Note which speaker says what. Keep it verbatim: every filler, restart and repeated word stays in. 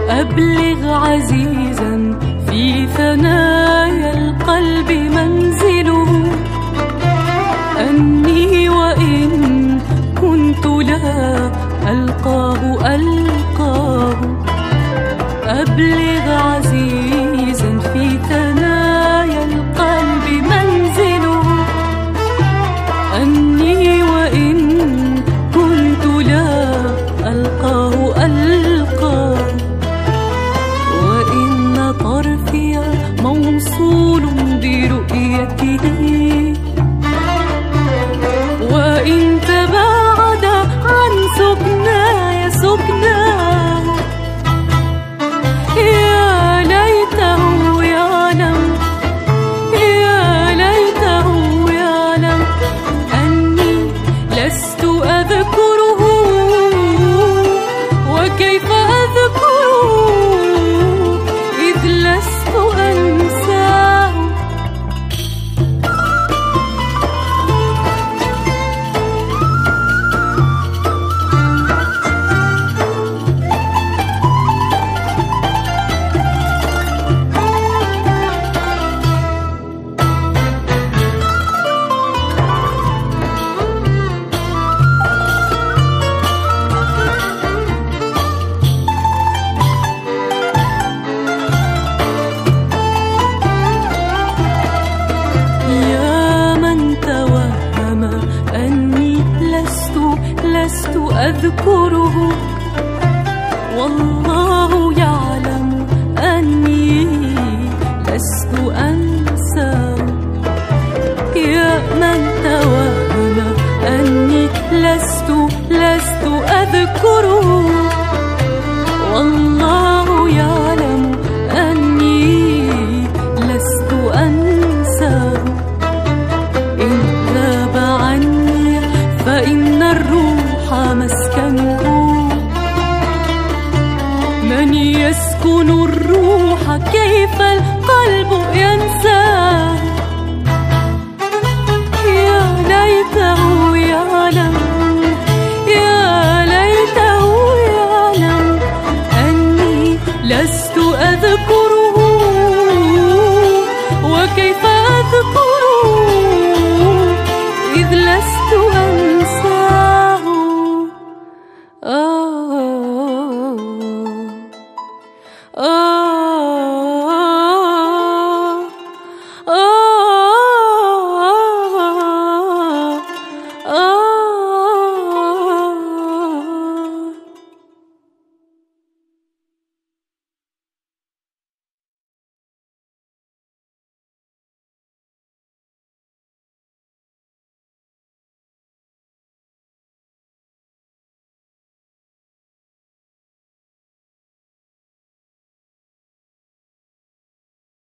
Speaker 1: أبلغ عزيزا في ثنايا القلب منزله، أني وإن كنت لا ألقاه ألقاه. أبلغ عزيزا في ثنايا القلب منزله، أني وإن كنت لا ألقاه ألقاه. وإن طرفي موصول برؤيته، وإن تباعد عن سكناي سكناه. يا ليته يعلم، يا ليته يعلم أني لست أذكره، وكيف أذكره إذ لست أنساه. لست أذكره، والله يعلم أني لست أنساه. يا من توهم أني لست لست أذكره، والله يعلم أني لست أنساه. إن غاب عني فإن الروح مسكنه، من يسكن الروح كيف القلب ينساه.